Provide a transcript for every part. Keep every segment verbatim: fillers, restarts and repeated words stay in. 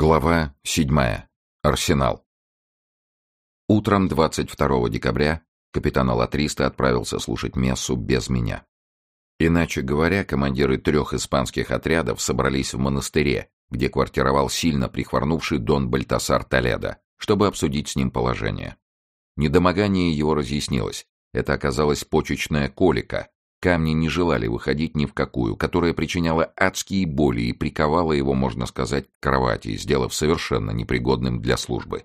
Глава седьмая. Арсенал. Утром двадцать второго декабря капитан Алатриста отправился слушать мессу без меня. Иначе говоря, командиры трех испанских отрядов собрались в монастыре, где квартировал сильно прихворнувший дон Бальтасар Толедо, чтобы обсудить с ним положение. Недомогание его разъяснилось. Это оказалась почечная колика. Камни не желали выходить ни в какую, которая причиняла адские боли и приковала его, можно сказать, к кровати, сделав совершенно непригодным для службы.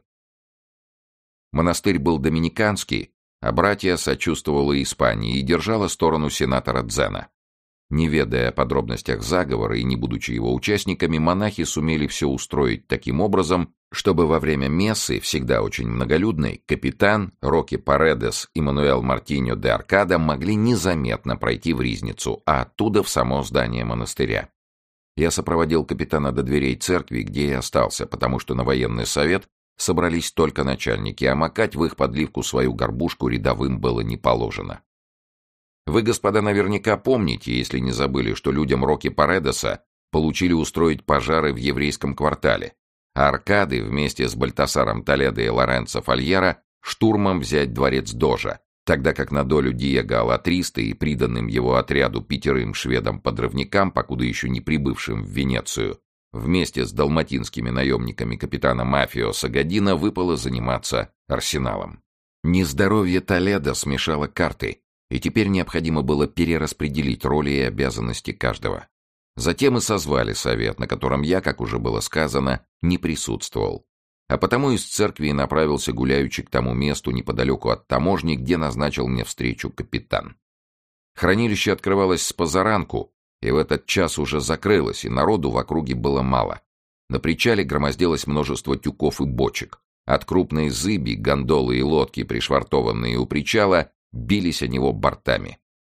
Монастырь был доминиканский, а братья сочувствовала Испании и держала сторону сенатора Дзена. Не ведая о подробностях заговора и не будучи его участниками, монахи сумели все устроить таким образом, чтобы во время мессы, всегда очень многолюдной, капитан, Роки Паредес и Мануэл Мартиньо де Аркадо могли незаметно пройти в ризницу, а оттуда в само здание монастыря. Я сопроводил капитана до дверей церкви, где и остался, потому что на военный совет собрались только начальники, а макать в их подливку свою горбушку рядовым было не положено. Вы, господа, наверняка помните, если не забыли, что людям Роки Паредеса получили устроить пожары в еврейском квартале, а Аркады вместе с Бальтасаром Толедо и Лоренцо Фальера штурмом взять дворец Дожа, тогда как на долю Диего Алатриста и приданным его отряду пятерым шведам-подрывникам, покуда еще не прибывшим в Венецию, вместе с далматинскими наемниками капитана Мафио Сагадино выпало заниматься арсеналом. Нездоровье Толедо смешало карты, и теперь необходимо было перераспределить роли и обязанности каждого. Затем и созвали совет, на котором я, как уже было сказано, не присутствовал. А потому из церкви и направился гуляючи к тому месту неподалеку от таможни, где назначил мне встречу капитан. Хранилище открывалось с позаранку, и в этот час уже закрылось, и народу в округе было мало. На причале громоздилось множество тюков и бочек. От крупной зыби, гондолы и лодки, пришвартованные у причала, бились о него бортами.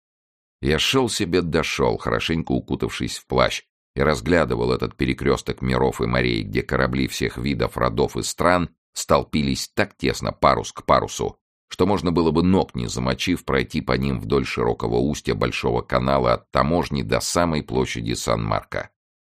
Я шел себе дошел, хорошенько укутавшись в плащ, и разглядывал этот перекресток миров и морей, где корабли всех видов, родов и стран столпились так тесно парус к парусу, что можно было бы, ног не замочив, пройти по ним вдоль широкого устья большого канала от таможни до самой площади Сан-Марко.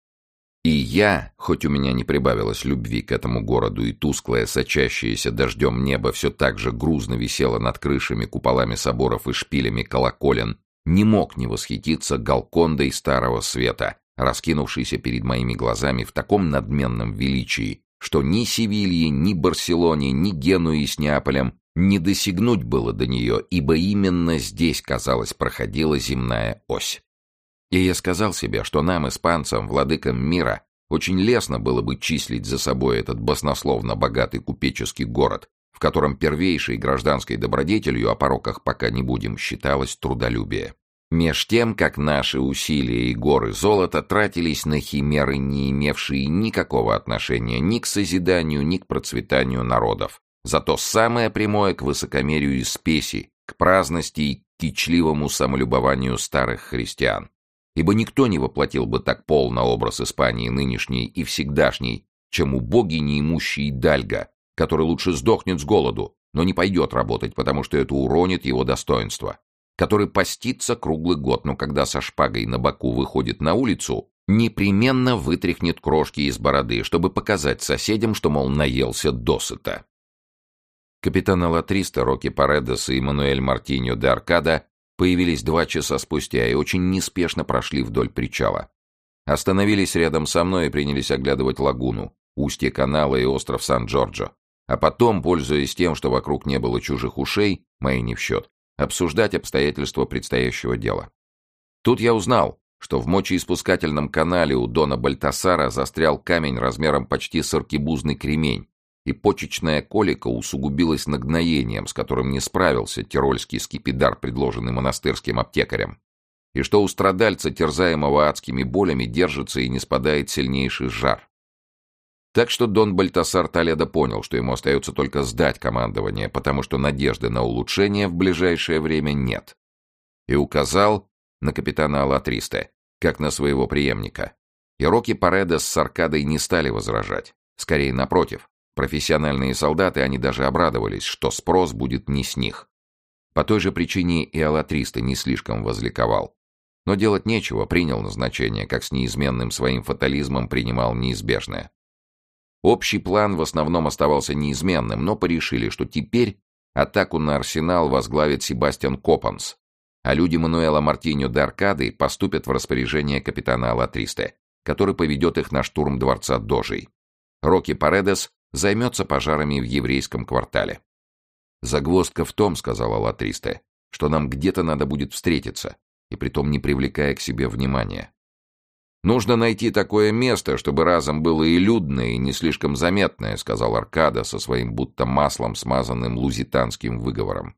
И я, хоть у меня не прибавилось любви к этому городу, и тусклое, сочащееся дождем небо все так же грузно висело над крышами, куполами соборов и шпилями колоколен, не мог не восхититься Галкондой Старого Света, раскинувшейся перед моими глазами в таком надменном величии, что ни Севилье, ни Барселоне, ни Генуи с Неаполем не досягнуть было до нее, ибо именно здесь, казалось, проходила земная ось. И я сказал себе, что нам, испанцам, владыкам мира, очень лестно было бы числить за собой этот баснословно богатый купеческий город, в котором первейшей гражданской добродетелью, о пороках пока не будем, считалось трудолюбие. Меж тем, как наши усилия и горы золота тратились на химеры, не имевшие никакого отношения ни к созиданию, ни к процветанию народов, зато самое прямое к высокомерию и спеси, к праздности и к кичливому самолюбованию старых христиан. Ибо никто не воплотил бы так полно образ Испании нынешней и всегдашней, чем убогий неимущий Дальго, который лучше сдохнет с голоду, но не пойдет работать, потому что это уронит его достоинство, который постится круглый год, но когда со шпагой на боку выходит на улицу, непременно вытряхнет крошки из бороды, чтобы показать соседям, что, мол, наелся досыта. Капитан Алатриста, Роки Паредес и Мануэль Мартиньо де Аркадо появились два часа спустя и очень неспешно прошли вдоль причала. Остановились рядом со мной и принялись оглядывать лагуну, устье канала и остров Сан-Джорджо. А потом, пользуясь тем, что вокруг не было чужих ушей, мои не в счет, обсуждать обстоятельства предстоящего дела. Тут я узнал, что в мочеиспускательном канале у дона Бальтасара застрял камень размером почти с аркебузный кремень, и почечная колика усугубилась нагноением, с которым не справился тирольский скипидар, предложенный монастырским аптекарем, и что у страдальца, терзаемого адскими болями, держится и не спадает сильнейший жар. Так что дон Бальтасар Толедо понял, что ему остается только сдать командование, потому что надежды на улучшение в ближайшее время нет, и указал на капитана Алатриста, как на своего преемника. И Роки Паредес с Аркадой не стали возражать, скорее напротив. Профессиональные солдаты, они даже обрадовались, что спрос будет не с них. По той же причине и Алатриста не слишком возликовал. Но делать нечего, принял назначение, как с неизменным своим фатализмом принимал неизбежное. Общий план в основном оставался неизменным, но порешили, что теперь атаку на Арсенал возглавит Себастьян Копанс, а люди Мануэла Мартиньо де Аркады поступят в распоряжение капитана Алатристе, который поведет их на штурм дворца Дожей. Рокки Паредес займется пожарами в еврейском квартале. «Загвоздка в том, — сказал Алатристе, — что нам где-то надо будет встретиться, и притом не привлекая к себе внимания. Нужно найти такое место, чтобы разом было и людное, и не слишком заметное, — сказал Аркада со своим будто маслом смазанным лузитанским выговором.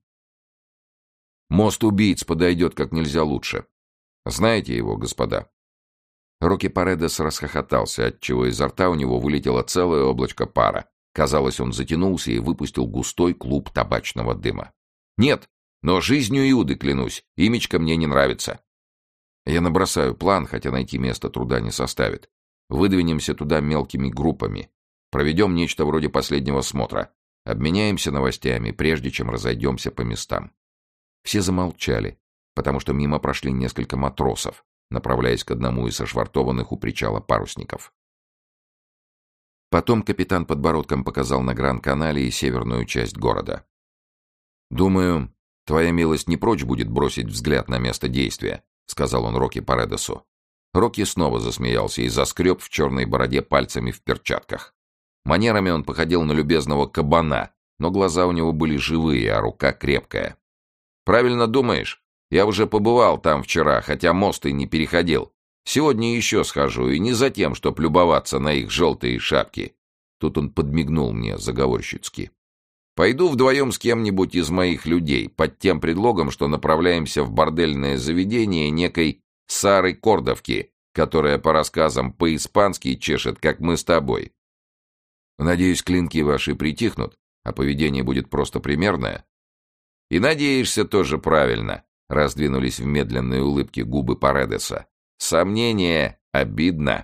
Мост убийц подойдет как нельзя лучше. Знаете его, господа?» Рокки Паредес расхохотался, отчего изо рта у него вылетело целое облачко пара. Казалось, он затянулся и выпустил густой клуб табачного дыма. «Нет, но жизнью Иуды клянусь, имечко мне не нравится. Я набросаю план, хотя найти место труда не составит. Выдвинемся туда мелкими группами. Проведем нечто вроде последнего смотра. Обменяемся новостями, прежде чем разойдемся по местам». Все замолчали, потому что мимо прошли несколько матросов, направляясь к одному из ошвартованных у причала парусников. Потом капитан подбородком показал на Гранд-Канале и северную часть города. «Думаю, твоя милость не прочь будет бросить взгляд на место действия», — сказал он Рокки Паредесу. Рокки снова засмеялся и заскреб в черной бороде пальцами в перчатках. Манерами он походил на любезного кабана, но глаза у него были живые, а рука крепкая. «Правильно думаешь? Я уже побывал там вчера, хотя мост и не переходил. Сегодня еще схожу, и не за тем, чтоб любоваться на их желтые шапки». Тут он подмигнул мне заговорщицки. «Пойду вдвоем с кем-нибудь из моих людей, под тем предлогом, что направляемся в бордельное заведение некой Сары Кордовки, которая, по рассказам, по-испански чешет, как мы с тобой. Надеюсь, клинки ваши притихнут, а поведение будет просто примерное». «И надеешься тоже правильно», — раздвинулись в медленной улыбке губы Паредеса. «Сомнение обидно».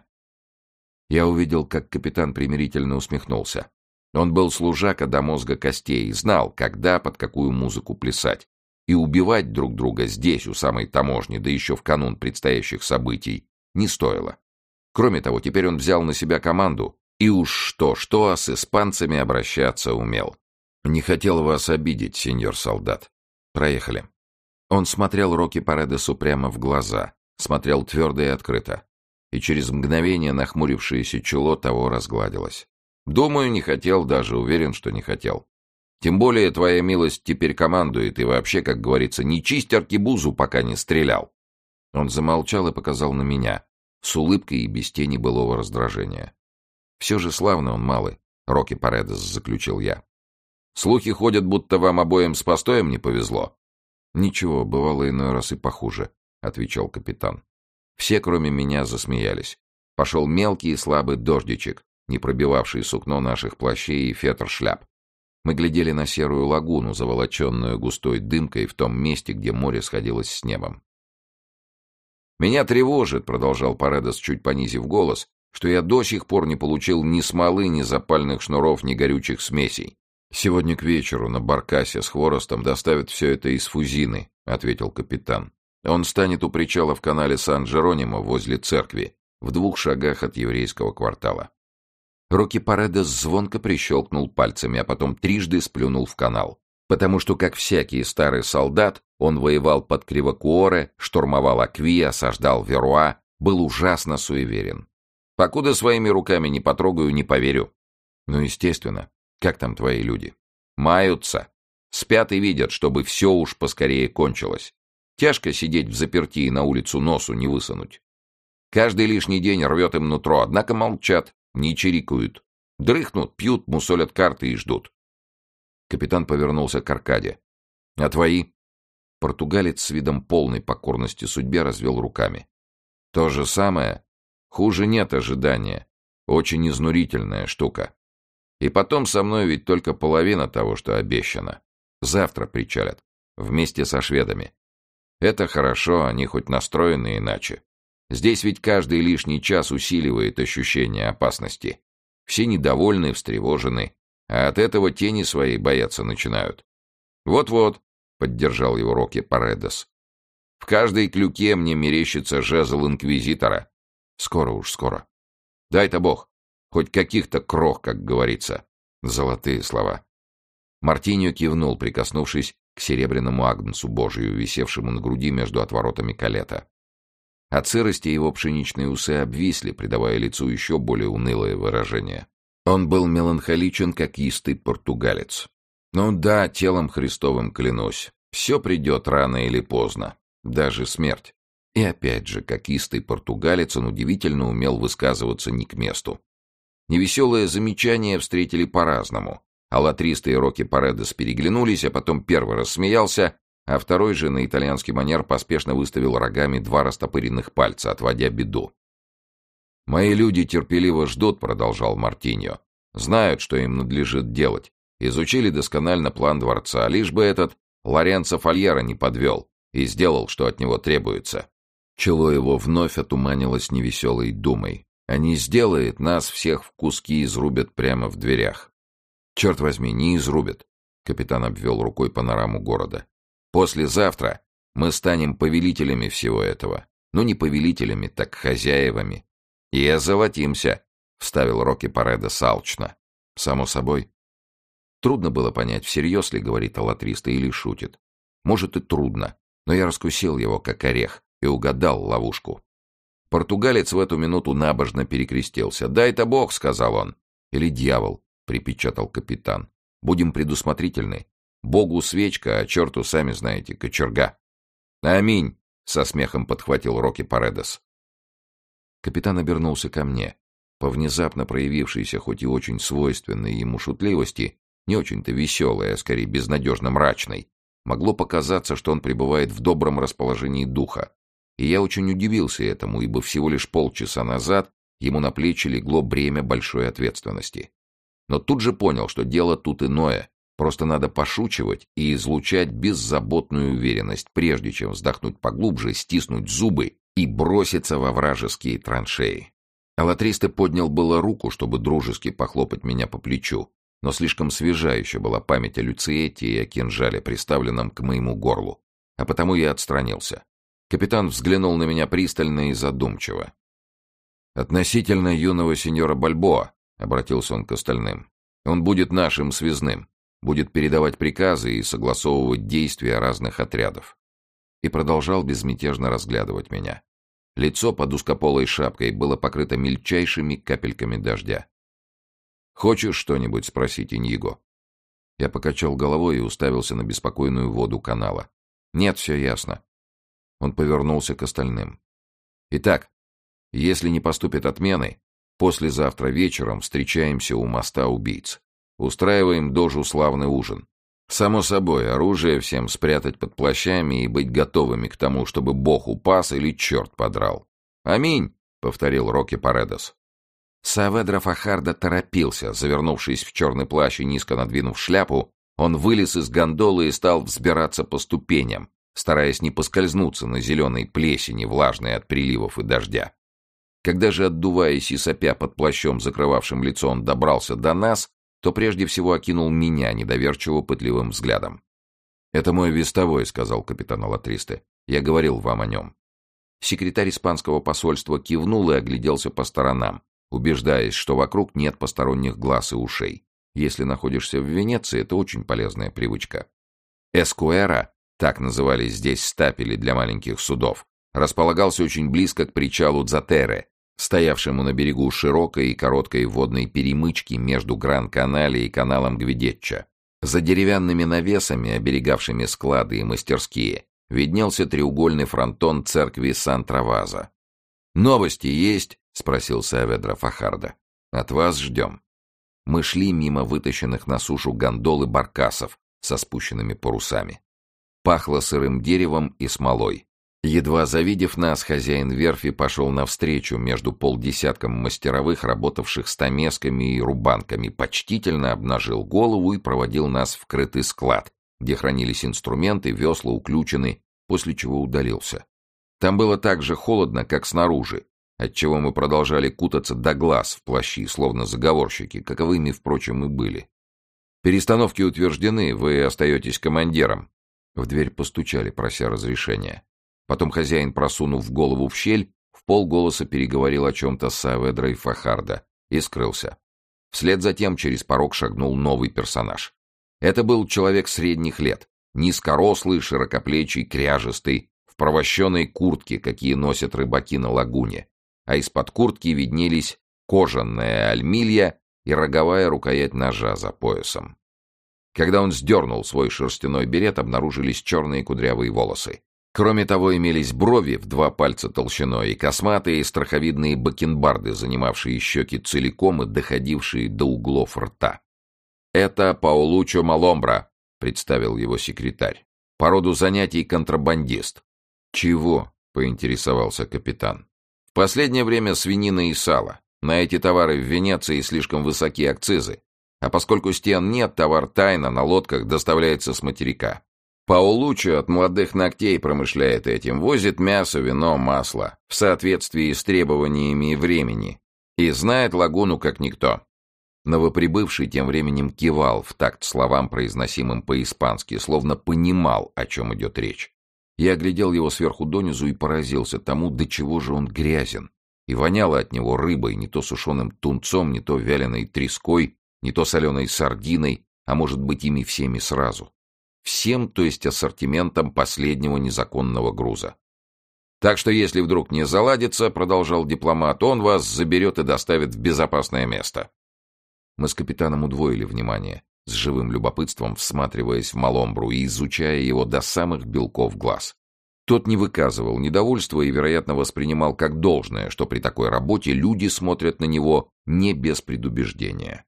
Я увидел, как капитан примирительно усмехнулся. Он был служака до мозга костей и знал, когда, под какую музыку плясать. И убивать друг друга здесь, у самой таможни, да еще в канун предстоящих событий, не стоило. Кроме того, теперь он взял на себя команду, и уж что-что, а с испанцами обращаться умел. «Не хотел вас обидеть, сеньор солдат. Проехали». Он смотрел Рокки Паредесу прямо в глаза, смотрел твердо и открыто. И через мгновение нахмурившееся чело того разгладилось. «Думаю, не хотел, даже уверен, что не хотел. Тем более твоя милость теперь командует, и вообще, как говорится, не чисть аркебузу, пока не стрелял». Он замолчал и показал на меня, с улыбкой и без тени былого раздражения. «Все же славно он малый», — Рокки Паредес заключил я. «Слухи ходят, будто вам обоим с постоем не повезло». «Ничего, бывало иной раз и похуже», — отвечал капитан. Все, кроме меня, засмеялись. Пошел мелкий и слабый дождичек, не пробивавший сукно наших плащей и фетр шляп. Мы глядели на серую лагуну, заволоченную густой дымкой в том месте, где море сходилось с небом. «Меня тревожит», — продолжал Паредес, чуть понизив голос, «что я до сих пор не получил ни смолы, ни запальных шнуров, ни горючих смесей». «Сегодня к вечеру на баркасе с хворостом доставят все это из Фузины», — ответил капитан. «Он станет у причала в канале Сан-Джеронимо возле церкви, в двух шагах от еврейского квартала». Рокки Паредес звонко прищелкнул пальцами, а потом трижды сплюнул в канал. Потому что, как всякий старый солдат, он воевал под Кривокуоре, штурмовал Акви, осаждал Веруа, был ужасно суеверен. «Покуда своими руками не потрогаю, не поверю». «Ну, естественно. Как там твои люди?» «Маются. Спят и видят, чтобы все уж поскорее кончилось. Тяжко сидеть в заперти и на улицу носу не высунуть. Каждый лишний день рвет им нутро, однако молчат, не чирикают. Дрыхнут, пьют, мусолят карты и ждут». Капитан повернулся к Аркаде. «А твои?» Португалец с видом полной покорности судьбе развел руками. «То же самое. Хуже нет ожидания. Очень изнурительная штука. И потом со мной ведь только половина того, что обещано. Завтра причалят. Вместе со шведами. Это хорошо, они хоть настроены иначе. Здесь ведь каждый лишний час усиливает ощущение опасности. Все недовольны, встревожены, а от этого тени свои бояться начинают. «Вот-вот», — поддержал его Рокки Паредес. «В каждой клюке мне мерещится жезл инквизитора. Скоро уж, скоро. Дай-то бог. Хоть каких-то крох, как говорится. Золотые слова. Мартиньо кивнул, прикоснувшись к серебряному агнцу Божию, висевшему на груди между отворотами калета. От сырости его пшеничные усы обвисли, придавая лицу еще более унылое выражение. Он был меланхоличен, как истый португалец. Ну да, телом Христовым клянусь. Все придет рано или поздно. Даже смерть. И опять же, как истый португалец, он удивительно умел высказываться не к месту. Невеселое замечание встретили по-разному. Алатриста и Рокки Паредес переглянулись, а потом первый рассмеялся, а второй же на итальянский манер поспешно выставил рогами два растопыренных пальца, отводя беду. «Мои люди терпеливо ждут», — продолжал Мартиньо. «Знают, что им надлежит делать. Изучили досконально план дворца, лишь бы этот Лоренцо Фальяро не подвел и сделал, что от него требуется». Чело его вновь отуманилось невеселой думой. «А не сделает, нас всех в куски изрубят прямо в дверях». «Черт возьми, не изрубят», — капитан обвел рукой панораму города. «Послезавтра мы станем повелителями всего этого. Ну, не повелителями, так хозяевами. И озолотимся», — вставил Рокки Паредес алчно. «Само собой». Трудно было понять, всерьез ли говорит Алатриста или шутит. Может, и трудно, но я раскусил его, как орех, и угадал ловушку. Португалец в эту минуту набожно перекрестился. «Дай-то Бог», — сказал он. «Или дьявол», — припечатал капитан. «Будем предусмотрительны. Богу свечка, а черту, сами знаете, кочерга». «Аминь», — со смехом подхватил Рокки Паредес. Капитан обернулся ко мне. По внезапно проявившейся, хоть и очень свойственной ему шутливости, не очень-то веселой, а скорее безнадежно мрачной, могло показаться, что он пребывает в добром расположении духа. И я очень удивился этому, ибо всего лишь полчаса назад ему на плечи легло бремя большой ответственности. Но тут же понял, что дело тут иное, просто надо пошучивать и излучать беззаботную уверенность, прежде чем вздохнуть поглубже, стиснуть зубы и броситься во вражеские траншеи. Алатриста поднял было руку, чтобы дружески похлопать меня по плечу, но слишком свежа еще была память о Люциете и о кинжале, приставленном к моему горлу, а потому я отстранился. Капитан взглянул на меня пристально и задумчиво. «Относительно юного сеньора Бальбоа», — обратился он к остальным, — «он будет нашим связным, будет передавать приказы и согласовывать действия разных отрядов». И продолжал безмятежно разглядывать меня. Лицо под узкополой шапкой было покрыто мельчайшими капельками дождя. «Хочешь что-нибудь спросить, Иньего?» Я покачал головой и уставился на беспокойную воду канала. «Нет, все ясно». Он повернулся к остальным. «Итак, если не поступит отмены, послезавтра вечером встречаемся у моста убийц. Устраиваем дожу славный ужин. Само собой, оружие всем спрятать под плащами и быть готовыми к тому, чтобы Бог упас или черт подрал. Аминь», — повторил Рокки Паредес. Сааведра Фахарда торопился. Завернувшись в черный плащ и низко надвинув шляпу, он вылез из гондолы и стал взбираться по ступеням, стараясь не поскользнуться на зеленой плесени, влажной от приливов и дождя. Когда же, отдуваясь и сопя под плащом, закрывавшим лицо, он добрался до нас, то прежде всего окинул меня недоверчиво пытливым взглядом. «Это мой вестовой», — сказал капитан Алатристе. «Я говорил вам о нем». Секретарь испанского посольства кивнул и огляделся по сторонам, убеждаясь, что вокруг нет посторонних глаз и ушей. Если находишься в Венеции, это очень полезная привычка. Эскуэра, так назывались здесь стапели для маленьких судов, располагался очень близко к причалу Дзатере, стоявшему на берегу широкой и короткой водной перемычки между Гран-Канале и каналом Гвидечча. За деревянными навесами, оберегавшими склады и мастерские, виднелся треугольный фронтон церкви Сан-Травазо. «Новости есть?» — спросил Сааведра Фахарда. «От вас ждем». Мы шли мимо вытащенных на сушу гондол и баркасов со спущенными парусами. Пахло сырым деревом и смолой. Едва завидев нас, хозяин верфи пошел навстречу между полдесятком мастеровых, работавших стамесками и рубанками, почтительно обнажил голову и проводил нас в крытый склад, где хранились инструменты, весла уключены, после чего удалился. Там было так же холодно, как снаружи, отчего мы продолжали кутаться до глаз в плащи, словно заговорщики, каковыми, впрочем, и были. «Перестановки утверждены, вы остаетесь командиром». В дверь постучали, прося разрешения. Потом хозяин, просунув голову в щель, в полголоса переговорил о чем-то с Сааведрой Фахарда, и скрылся. Вслед за тем через порог шагнул новый персонаж. Это был человек средних лет, низкорослый, широкоплечий, кряжестый, в провощенной куртке, какие носят рыбаки на лагуне, а из-под куртки виднелись кожаная альмилья и роговая рукоять ножа за поясом. Когда он сдернул свой шерстяной берет, обнаружились черные кудрявые волосы. Кроме того, имелись брови в два пальца толщиной и косматые страховидные бакенбарды, занимавшие щеки целиком и доходившие до углов рта. «Это Паулучо Маломбра», — представил его секретарь. «По роду занятий контрабандист». «Чего?» — поинтересовался капитан. «В последнее время свинина и сало. На эти товары в Венеции слишком высокие акцизы. А поскольку стен нет, товар тайно на лодках доставляется с материка. Паулучо от молодых ногтей промышляет этим, возит мясо, вино, масло, в соответствии с требованиями времени. И знает лагуну как никто». Новоприбывший тем временем кивал в такт словам, произносимым по-испански, словно понимал, о чем идет речь. Я оглядел его сверху донизу и поразился тому, до чего же он грязен. И воняло от него рыбой, не то сушеным тунцом, не то вяленой треской, не то соленой сардиной, а может быть ими всеми сразу. Всем, то есть ассортиментом последнего незаконного груза. «Так что если вдруг не заладится, — продолжал дипломат, — он вас заберет и доставит в безопасное место». Мы с капитаном удвоили внимание, с живым любопытством всматриваясь в Маломбру и изучая его до самых белков глаз. Тот не выказывал недовольства и, вероятно, воспринимал как должное, что при такой работе люди смотрят на него не без предубеждения.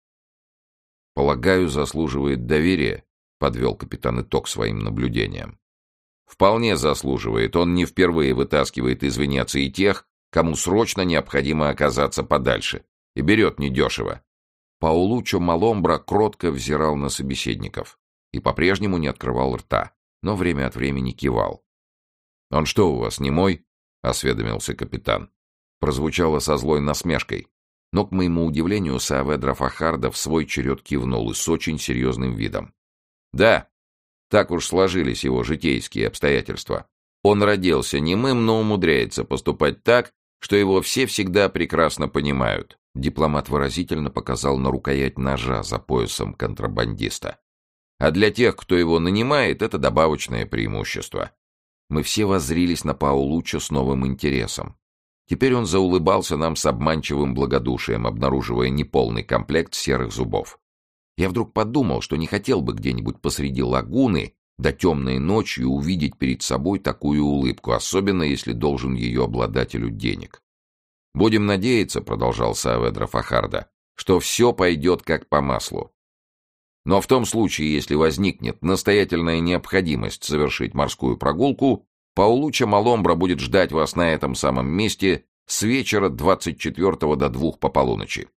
«Полагаю, заслуживает доверия», — подвел капитан итог своим наблюдениям. «Вполне заслуживает. Он не впервые вытаскивает из Венеции тех, кому срочно необходимо оказаться подальше, и берет недешево». Паулучо Маломбра кротко взирал на собеседников и по-прежнему не открывал рта, но время от времени кивал. «Он что у вас, немой?» — осведомился капитан. Прозвучало со злой насмешкой, но, к моему удивлению, Сааведра Фахарда в свой черед кивнул и с очень серьезным видом. «Да, так уж сложились его житейские обстоятельства. Он родился немым, но умудряется поступать так, что его все всегда прекрасно понимают». Дипломат выразительно показал на рукоять ножа за поясом контрабандиста. «А для тех, кто его нанимает, это добавочное преимущество». Мы все воззрились на Паулучо с новым интересом. Теперь он заулыбался нам с обманчивым благодушием, обнаруживая неполный комплект серых зубов. Я вдруг подумал, что не хотел бы где-нибудь посреди лагуны до темной ночью увидеть перед собой такую улыбку, особенно если должен ее обладателю денег. «Будем надеяться, — продолжал Сааведра Фахарда, — что все пойдет как по маслу. Но в том случае, если возникнет настоятельная необходимость совершить морскую прогулку, Паулучо Маломбра будет ждать вас на этом самом месте с вечера двадцать четвертого до двух по полуночи».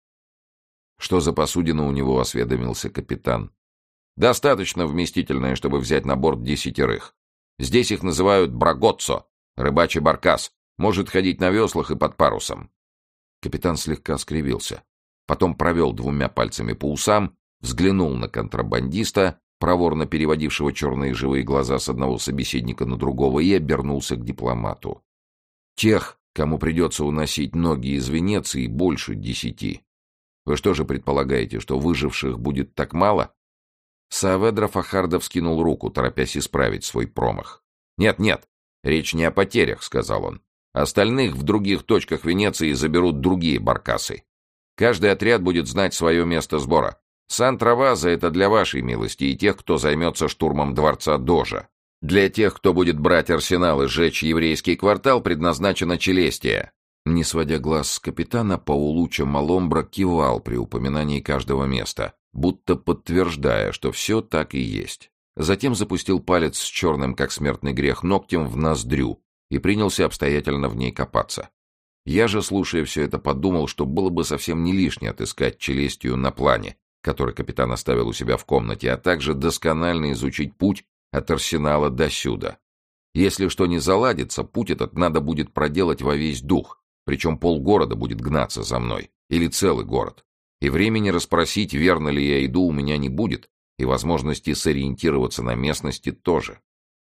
«Что за посудина у него?» — осведомился капитан. «Достаточно вместительная, чтобы взять на борт десятерых. Здесь их называют брагоццо, рыбачий баркас. Может ходить на веслах и под парусом». Капитан слегка скривился. Потом провел двумя пальцами по усам, взглянул на контрабандиста, проворно переводившего черные живые глаза с одного собеседника на другого, и обернулся к дипломату. «Тех, кому придется уносить ноги из Венеции, больше десяти. Вы что же предполагаете, что выживших будет так мало?» Сааведра Фахарда вскинул руку, торопясь исправить свой промах. «Нет, нет, речь не о потерях», — сказал он. «Остальных в других точках Венеции заберут другие баркасы. Каждый отряд будет знать свое место сбора. Сан-Траваза — это для вашей милости и тех, кто займется штурмом дворца Дожа. Для тех, кто будет брать арсенал и сжечь еврейский квартал, предназначена Челестия». Не сводя глаз с капитана, Паулучо Маломбра кивал при упоминании каждого места, будто подтверждая, что все так и есть. Затем запустил палец с черным, как смертный грех, ногтем в ноздрю и принялся обстоятельно в ней копаться. Я же, слушая все это, подумал, что было бы совсем не лишне отыскать Челестию на плане, который капитан оставил у себя в комнате, а также досконально изучить путь от арсенала до сюда. Если что не заладится, путь этот надо будет проделать во весь дух, причем полгорода будет гнаться за мной, или целый город. И времени расспросить, верно ли я иду, у меня не будет, и возможности сориентироваться на местности тоже.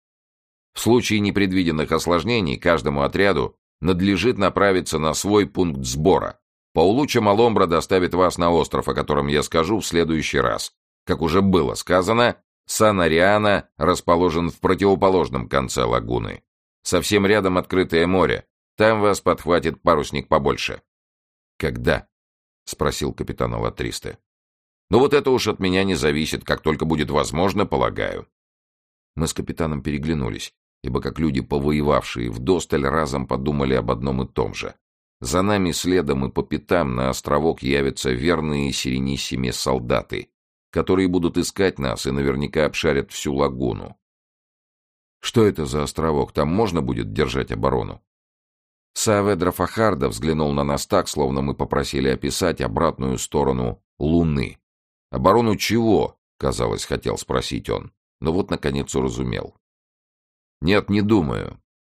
В случае непредвиденных осложнений каждому отряду надлежит направиться на свой пункт сбора, Паулуччо Маломбра доставит вас на остров, о котором я скажу в следующий раз. Как уже было сказано, Сан-Ариано расположен в противоположном конце лагуны. Совсем рядом открытое море. Там вас подхватит парусник побольше». «Когда?» — спросил капитан Алатристе. «Ну вот это уж от меня не зависит, как только будет возможно, полагаю». Мы с капитаном переглянулись, ибо как люди, повоевавшие вдосталь, разом подумали об одном и том же. За нами следом и по пятам на островок явятся верные Серениссиме солдаты, которые будут искать нас и наверняка обшарят всю лагуну. «Что это за островок? Там можно будет держать оборону?» Сааведра Фахарда взглянул на нас так, словно мы попросили описать обратную сторону Луны. «Оборону чего?» — казалось, хотел спросить он, но вот, наконец, уразумел. «Нет, не думаю.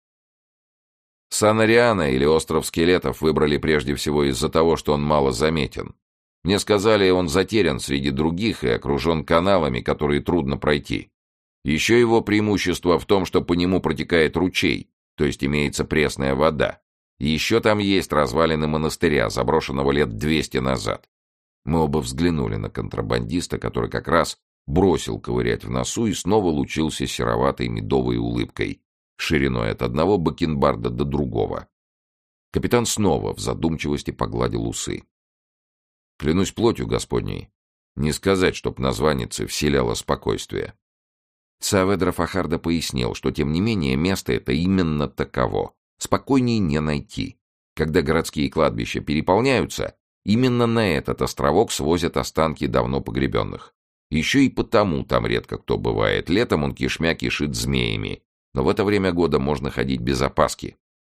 Сан-Ариано или остров скелетов выбрали прежде всего из-за того, что он мало заметен. Мне сказали, он затерян среди других и окружен каналами, которые трудно пройти. Еще его преимущество в том, что по нему протекает ручей, то есть имеется пресная вода. И еще там есть развалины монастыря, заброшенного лет двести назад». Мы оба взглянули на контрабандиста, который как раз бросил ковырять в носу и снова лучился сероватой медовой улыбкой, шириной от одного бакенбарда до другого. Капитан снова в задумчивости погладил усы. «Клянусь плотью Господней, не сказать, чтоб названнице вселяло спокойствие». Сааведра Фахарда пояснил, что тем не менее место это именно таково. Спокойней не найти. Когда городские кладбища переполняются, именно на этот островок свозят останки давно погребенных. Еще и потому там редко кто бывает. Летом он кишмя кишит змеями, но в это время года можно ходить без опаски.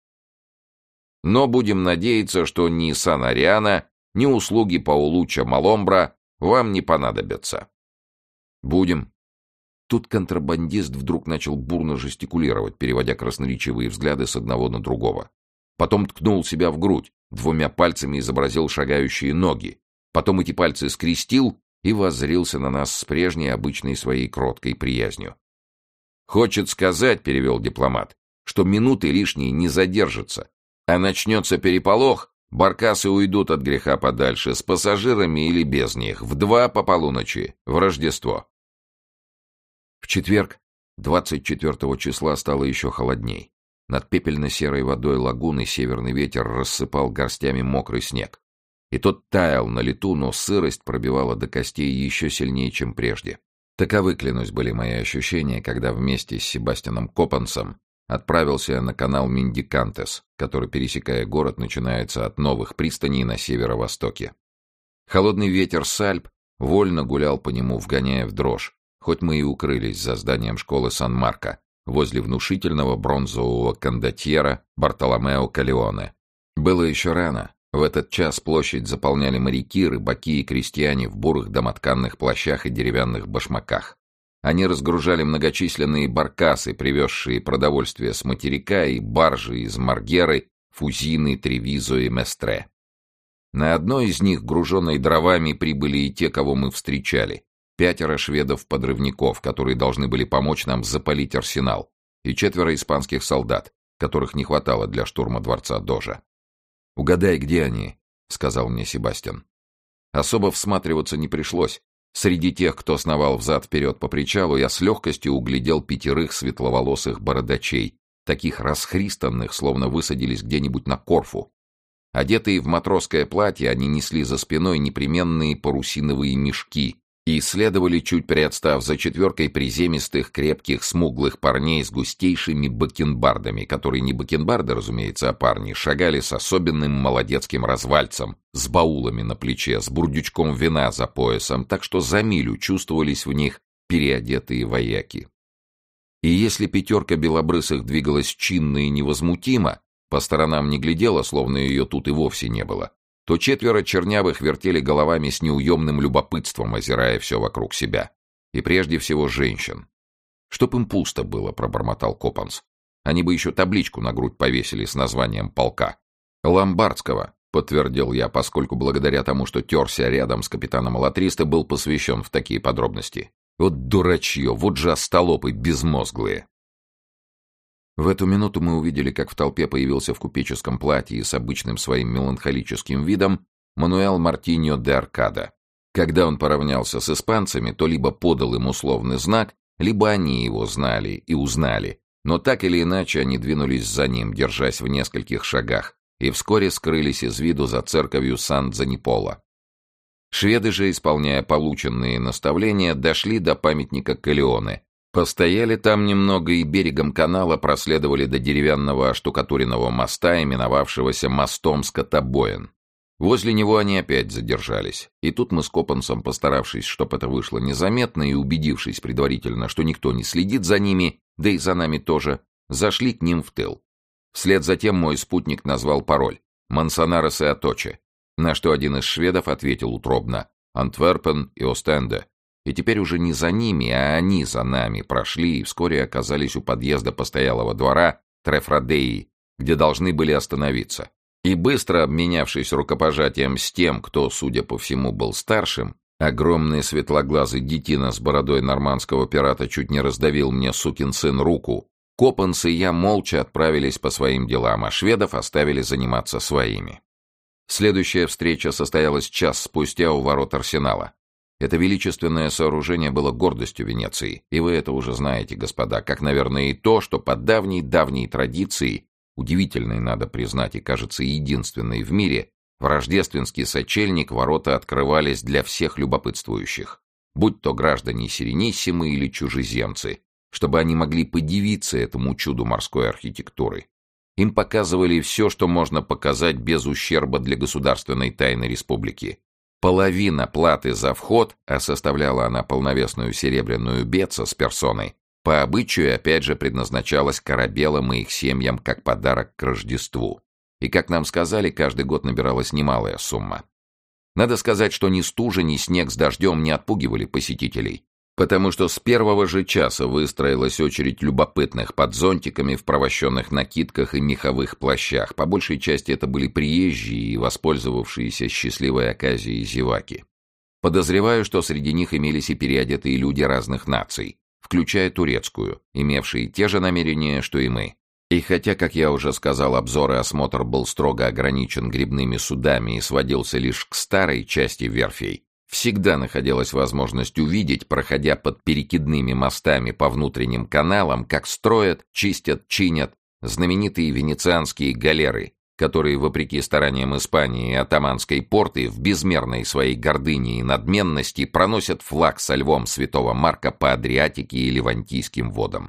Но будем надеяться, что ни Сан-Ариано, ни услуги Паулуччо Маломбра вам не понадобятся. Будем. Тут контрабандист вдруг начал бурно жестикулировать, переводя красноречивые взгляды с одного на другого. Потом ткнул себя в грудь, двумя пальцами изобразил шагающие ноги. Потом эти пальцы скрестил и воззрился на нас с прежней обычной своей кроткой приязнью. «Хочет сказать, — перевел дипломат, — что минуты лишние не задержатся, а начнется переполох, баркасы уйдут от греха подальше, с пассажирами или без них, в два по полуночи, в Рождество». В четверг, двадцать четвертого числа, стало еще холодней. Над пепельно-серой водой лагуны северный ветер рассыпал горстями мокрый снег. И тот таял на лету, но сырость пробивала до костей еще сильнее, чем прежде. Таковы, клянусь, были мои ощущения, когда вместе с Себастьяном Копансом отправился на канал Мендикантес, который, пересекая город, начинается от новых пристаней на северо-востоке. Холодный ветер с Альп вольно гулял по нему, вгоняя в дрожь, хоть мы и укрылись за зданием школы Сан-Марко, возле внушительного бронзового кондотьера Бартоломео Калеоне. Было еще рано. В этот час площадь заполняли моряки, рыбаки и крестьяне в бурых домотканных плащах и деревянных башмаках. Они разгружали многочисленные баркасы, привезшие продовольствие с материка, и баржи из Маргеры, Фузины, Тревизо и Местре. На одной из них, груженной дровами, прибыли и те, кого мы встречали. Пятеро шведов-подрывников, которые должны были помочь нам запалить арсенал, и четверо испанских солдат, которых не хватало для штурма дворца Дожа. «Угадай, где они?» — сказал мне Себастьян. Особо всматриваться не пришлось. Среди тех, кто сновал взад-вперед по причалу, я с легкостью углядел пятерых светловолосых бородачей, таких расхристанных, словно высадились где-нибудь на Корфу. Одетые в матросское платье, они несли за спиной непременные парусиновые мешки и следовали, чуть приотстав, за четверкой приземистых, крепких, смуглых парней с густейшими бакенбардами, которые не бакенбарды, разумеется, а парни, шагали с особенным молодецким развальцем, с баулами на плече, с бурдючком вина за поясом, так что за милю чувствовались в них переодетые вояки. И если пятерка белобрысых двигалась чинно и невозмутимо, по сторонам не глядела, словно ее тут и вовсе не было, то четверо чернявых вертели головами с неуемным любопытством, озирая все вокруг себя. И прежде всего женщин. «Чтоб им пусто было», — пробормотал Копанс. «Они бы еще табличку на грудь повесили с названием полка». «Ломбардского», — подтвердил я, поскольку благодаря тому, что терся рядом с капитаном Алатристо, был посвящен в такие подробности. «Вот дурачье, вот же остолопы безмозглые». В эту минуту мы увидели, как в толпе появился в купеческом платье и с обычным своим меланхолическим видом Мануэл Мартиньо де Аркадо. Когда он поравнялся с испанцами, то либо подал им условный знак, либо они его знали и узнали, но так или иначе они двинулись за ним, держась в нескольких шагах, и вскоре скрылись из виду за церковью Сан-Дзаниполо. Шведы же, исполняя полученные наставления, дошли до памятника Каллеоне, постояли там немного и берегом канала проследовали до деревянного оштукатуренного моста, именовавшегося мостом Скотобоин. Возле него они опять задержались, и тут мы с Копансом, постаравшись, чтоб это вышло незаметно и убедившись предварительно, что никто не следит за ними, да и за нами тоже, зашли к ним в тыл. Вслед за тем мой спутник назвал пароль «Мансонарес и Аточе», на что один из шведов ответил утробно «Антверпен и Остенде». И теперь уже не за ними, а они за нами прошли и вскоре оказались у подъезда постоялого двора Трефрадеи, где должны были остановиться. И быстро обменявшись рукопожатием с тем, кто, судя по всему, был старшим, огромный светлоглазый детина с бородой нормандского пирата чуть не раздавил мне, сукин сын, руку, Копанс и я молча отправились по своим делам, а шведов оставили заниматься своими. Следующая встреча состоялась час спустя у ворот Арсенала. Это величественное сооружение было гордостью Венеции, и вы это уже знаете, господа, как, наверное, и то, что по давней-давней традиции, удивительной, надо признать, и, кажется, единственной в мире, в рождественский сочельник ворота открывались для всех любопытствующих, будь то граждане Сирениссимы или чужеземцы, чтобы они могли подивиться этому чуду морской архитектуры. Им показывали все, что можно показать без ущерба для государственной тайны республики. Половина платы за вход, а составляла она полновесную серебряную беца с персоной, по обычаю опять же предназначалась корабелам и их семьям как подарок к Рождеству. И, как нам сказали, каждый год набиралась немалая сумма. Надо сказать, что ни стужа, ни снег с дождем не отпугивали посетителей, потому что с первого же часа выстроилась очередь любопытных под зонтиками в провощенных накидках и меховых плащах. По большей части это были приезжие и воспользовавшиеся счастливой оказией зеваки. Подозреваю, что среди них имелись и переодетые люди разных наций, включая турецкую, имевшие те же намерения, что и мы. И хотя, как я уже сказал, обзор и осмотр был строго ограничен гребными судами и сводился лишь к старой части верфей, всегда находилась возможность увидеть, проходя под перекидными мостами по внутренним каналам, как строят, чистят, чинят знаменитые венецианские галеры, которые, вопреки стараниям Испании и атаманской порты, в безмерной своей гордыне и надменности проносят флаг со львом святого Марка по Адриатике и Левантийским водам.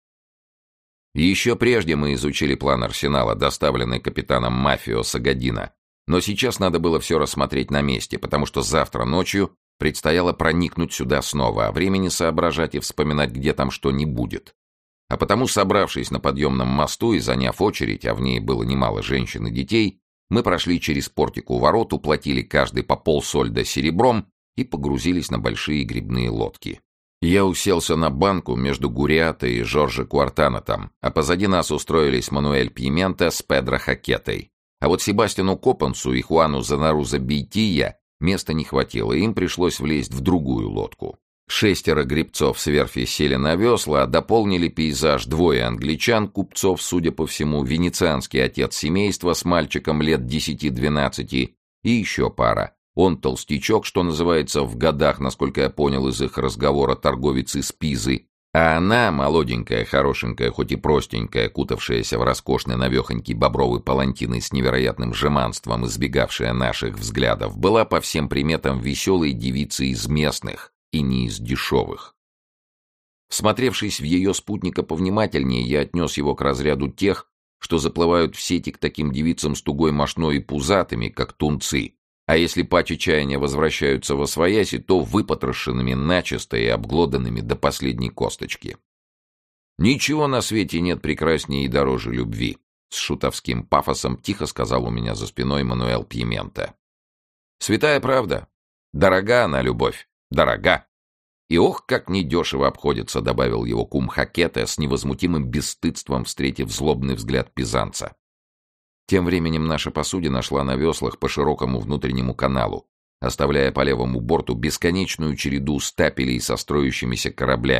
Еще прежде мы изучили план арсенала, доставленный капитаном Мафио Сагадино, но сейчас надо было все рассмотреть на месте, потому что завтра ночью предстояло проникнуть сюда снова, а времени соображать и вспоминать, где там что, не будет. А потому, собравшись на подъемном мосту и заняв очередь, а в ней было немало женщин и детей, мы прошли через портик у ворот, уплатили каждый по полсольда серебром и погрузились на большие гребные лодки. Я уселся на банку между Гуриатой и Жоржо Куартанатом, а позади нас устроились Мануэль Пьемента с Педро Хакетой. А вот Себастьяну Копансу и Хуану Занаруза Бейтия места не хватило, и им пришлось влезть в другую лодку. Шестеро гребцов с верфи сели на весла, а дополнили пейзаж двое англичан, купцов, судя по всему, венецианский отец семейства с мальчиком лет десяти-двенадцати и еще пара. Он толстячок, что называется, в годах, насколько я понял из их разговора, торговец из Пизы, а она, молоденькая, хорошенькая, хоть и простенькая, кутавшаяся в роскошный навехонький бобровый палантин и с невероятным жеманством избегавшая наших взглядов, была по всем приметам веселой девицей из местных и не из дешевых. Всмотревшись в ее спутника повнимательнее, я отнес его к разряду тех, что заплывают в сети к таким девицам с тугой мошной и пузатыми, как тунцы, а если паче чаяния возвращаются восвояси, то выпотрошенными начисто и обглоданными до последней косточки. «Ничего на свете нет прекраснее и дороже любви», — с шутовским пафосом тихо сказал у меня за спиной Мануэль Пьемента. «Святая правда. Дорога она, любовь. Дорога. И ох, как недешево обходится», — добавил его кум Хакета с невозмутимым бесстыдством, встретив злобный взгляд пизанца. Тем временем наша посудина шла на веслах по широкому внутреннему каналу, оставляя по левому борту бесконечную череду стапелей со строящимися кораблями,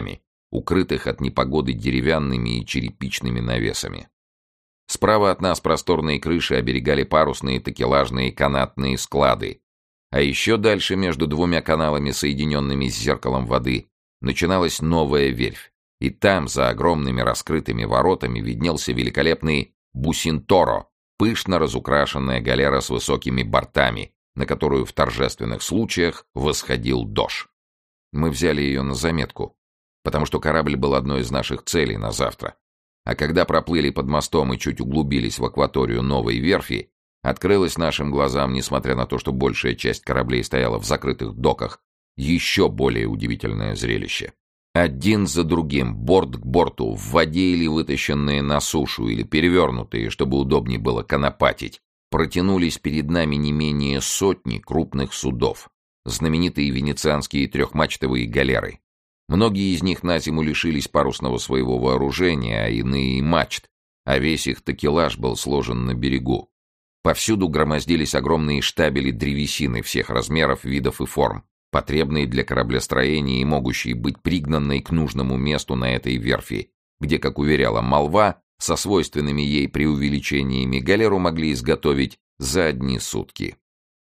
укрытых от непогоды деревянными и черепичными навесами. Справа от нас просторные крыши оберегали парусные такелажные канатные склады, а еще дальше, между двумя каналами, соединенными с зеркалом воды, начиналась новая верфь, и там, за огромными раскрытыми воротами, виднелся великолепный Бусинторо, пышно разукрашенная галера с высокими бортами, на которую в торжественных случаях восходил дож. Мы взяли ее на заметку, потому что корабль был одной из наших целей на завтра. А когда проплыли под мостом и чуть углубились в акваторию новой верфи, открылось нашим глазам, несмотря на то, что большая часть кораблей стояла в закрытых доках, еще более удивительное зрелище. Один за другим, борт к борту, в воде или вытащенные на сушу, или перевернутые, чтобы удобнее было конопатить, протянулись перед нами не менее сотни крупных судов, знаменитые венецианские трехмачтовые галеры. Многие из них на зиму лишились парусного своего вооружения, а иные — мачт, а весь их такелаж был сложен на берегу. Повсюду громоздились огромные штабели древесины всех размеров, видов и форм, потребные для кораблестроения и могущие быть пригнанной к нужному месту на этой верфи, где, как уверяла молва, со свойственными ей преувеличениями галеру могли изготовить за одни сутки.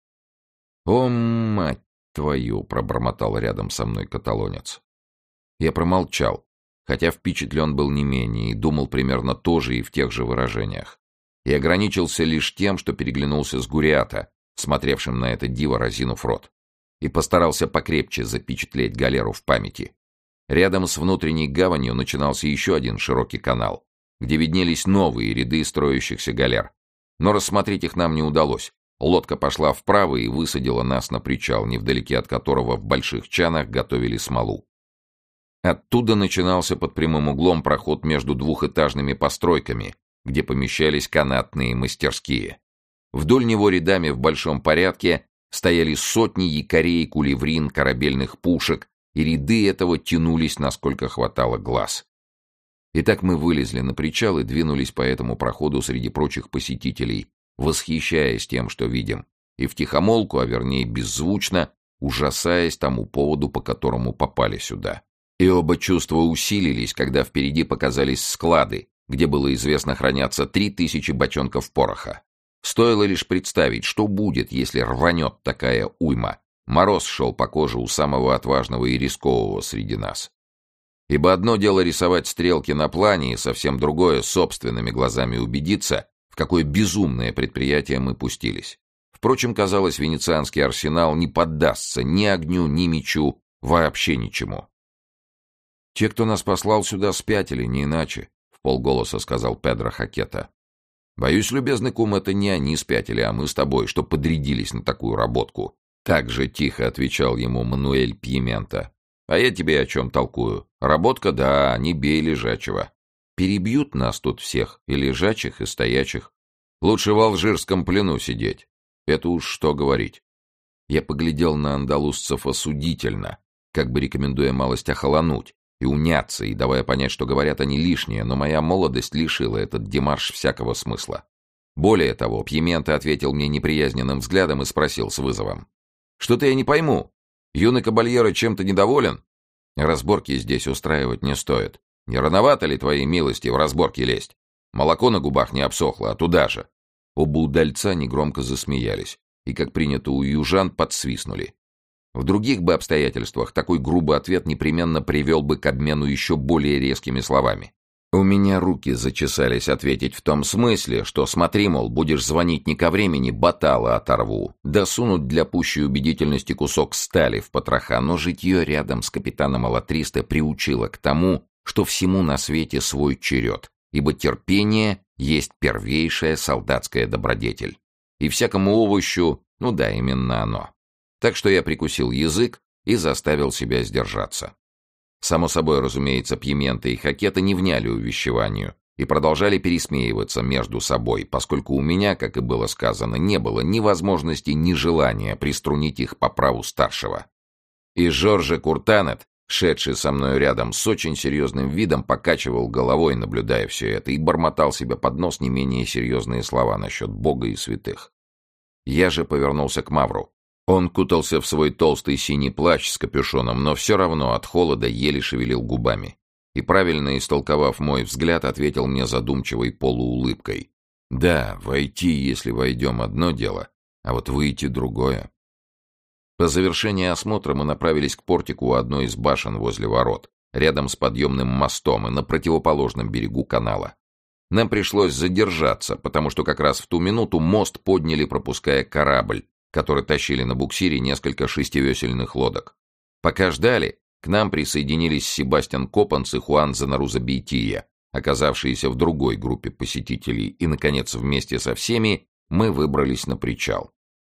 «О, мать твою!» — пробормотал рядом со мной каталонец. Я промолчал, хотя впечатлен был не менее и думал примерно то же и в тех же выражениях. И ограничился лишь тем, что переглянулся с Гуриата, смотревшим на это диво разинув рот, и постарался покрепче запечатлеть галеру в памяти. Рядом с внутренней гаванью начинался еще один широкий канал, где виднелись новые ряды строящихся галер. Но рассмотреть их нам не удалось. Лодка пошла вправо и высадила нас на причал, невдалеке от которого в больших чанах готовили смолу. Оттуда начинался под прямым углом проход между двухэтажными постройками, где помещались канатные мастерские. Вдоль него рядами в большом порядке стояли сотни якорей, кулеврин, корабельных пушек, и ряды этого тянулись, насколько хватало глаз. Итак, мы вылезли на причал и двинулись по этому проходу среди прочих посетителей, восхищаясь тем, что видим, и втихомолку, а вернее беззвучно, ужасаясь тому поводу, по которому попали сюда. И оба чувства усилились, когда впереди показались склады, где было известно хранятся три тысячи бочонков пороха. Стоило лишь представить, что будет, если рванет такая уйма. Мороз шел по коже у самого отважного и рискового среди нас. Ибо одно дело рисовать стрелки на плане, и совсем другое — собственными глазами убедиться, в какое безумное предприятие мы пустились. Впрочем, казалось, венецианский арсенал не поддастся ни огню, ни мечу, вообще ничему. «Те, кто нас послал сюда, спятили, не иначе», — вполголоса сказал Педро Хакета. «Боюсь, любезный кум, это не они спятили, а мы с тобой, что подрядились на такую работку». Так же тихо отвечал ему Мануэль Пьемента. «А я тебе о чем толкую? Работка, да, не бей лежачего. Перебьют нас тут всех, и лежачих, и стоячих. Лучше в алжирском плену сидеть. Это уж что говорить». Я поглядел на андалузцев осудительно, как бы рекомендуя малость охолонуть и уняться, и давая понять, что говорят они лишнее, но моя молодость лишила этот демарш всякого смысла. Более того, Пьемента ответил мне неприязненным взглядом и спросил с вызовом: «Что-то я не пойму. Юный кабальеро чем-то недоволен? Разборки здесь устраивать не стоит. Не рановато ли, твоей милости, в разборки лезть? Молоко на губах не обсохло, а туда же». Оба удальца негромко засмеялись и, как принято у южан, подсвистнули. В других бы обстоятельствах такой грубый ответ непременно привел бы к обмену еще более резкими словами. У меня руки зачесались ответить в том смысле, что смотри, мол, будешь звонить не ко времени, батала оторву, да сунуть для пущей убедительности кусок стали в потроха, но житье рядом с капитаном Алатристо приучило к тому, что всему на свете свой черед, ибо терпение есть первейшая солдатская добродетель. И всякому овощу, ну да, именно оно. Так что я прикусил язык и заставил себя сдержаться. Само собой, разумеется, Пьемента и Хакета не вняли увещеванию и продолжали пересмеиваться между собой, поскольку у меня, как и было сказано, не было ни возможности, ни желания приструнить их по праву старшего. И Жорже Куртанет, шедший со мною рядом, с очень серьезным видом покачивал головой, наблюдая все это, и бормотал себе под нос не менее серьезные слова насчет Бога и святых. Я же повернулся к Мавру. Он кутался в свой толстый синий плащ с капюшоном, но все равно от холода еле шевелил губами. и, правильно истолковав мой взгляд, ответил мне задумчивой полуулыбкой. «Да, войти, если войдем, одно дело, а вот выйти другое». По завершении осмотра мы направились к портику у одной из башен возле ворот, рядом с подъемным мостом и на противоположном берегу канала. Нам пришлось задержаться, потому что как раз в ту минуту мост подняли, пропуская корабль, который тащили на буксире несколько шестивесельных лодок. Пока ждали, к нам присоединились Себастьян Копанс и Хуан Занаруза-Бейтия, оказавшиеся в другой группе посетителей, и, наконец, вместе со всеми мы выбрались на причал.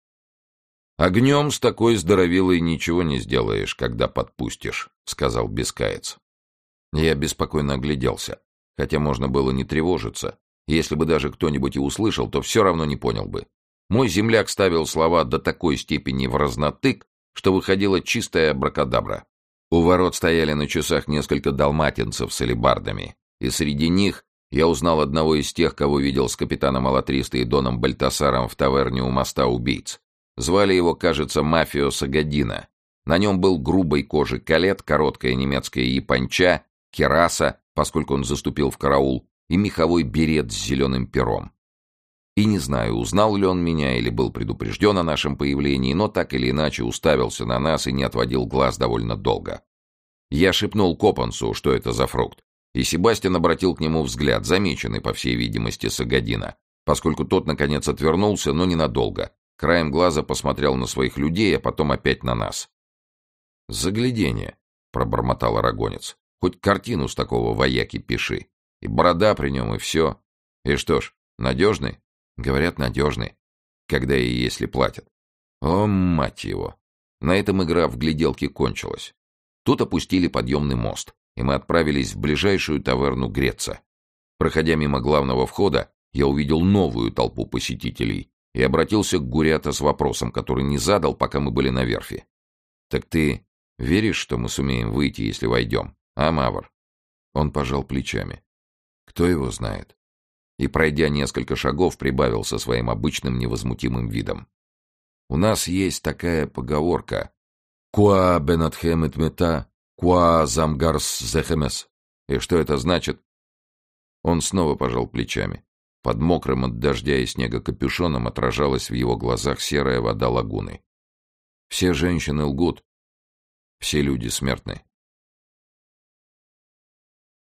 «Огнем с такой здоровилой ничего не сделаешь, когда подпустишь», — сказал Бискаец. Я беспокойно огляделся, хотя можно было не тревожиться. Если бы даже кто-нибудь и услышал, то все равно не понял бы. Мой земляк ставил слова до такой степени в разнотык, что выходила чистая абракадабра. У ворот стояли на часах несколько далматинцев с алебардами, и среди них я узнал одного из тех, кого видел с капитаном Алатристо и доном Бальтасаром в таверне у моста убийц. Звали его, кажется, Мафио Сагадино. На нем был грубой кожи калет, короткая немецкая японча, кираса, поскольку он заступил в караул, и меховой берет с зеленым пером. И не знаю, узнал ли он меня или был предупрежден о нашем появлении, но так или иначе уставился на нас и не отводил глаз довольно долго. Я шепнул Копансу, что это за фрукт, и Себастьян обратил к нему взгляд, замеченный, по всей видимости, Сагадино, поскольку тот, наконец, отвернулся, но ненадолго. Краем глаза посмотрел на своих людей, а потом опять на нас. «Загляденье», — пробормотал арагонец. «Хоть картину с такого вояки пиши. И борода при нем, и все. И что ж, надежный?» «Говорят, надежный. Когда и если платят». О, мать его! На этом игра в гляделки кончилась. Тут опустили подъемный мост, и мы отправились в ближайшую таверну греться. Проходя мимо главного входа, я увидел новую толпу посетителей и обратился к Гурята с вопросом, который не задал, пока мы были на верфи. «Так ты веришь, что мы сумеем выйти, если войдем, а, Мавр?» Он пожал плечами. «Кто его знает?» И, пройдя несколько шагов, прибавил со своим обычным невозмутимым видом. «У нас есть такая поговорка: «Куа бенатхем эт мета, куа замгарс зехемес». И что это значит?» Он снова пожал плечами. Под мокрым от дождя и снега капюшоном отражалась в его глазах серая вода лагуны. «Все женщины лгут. Все люди смертны.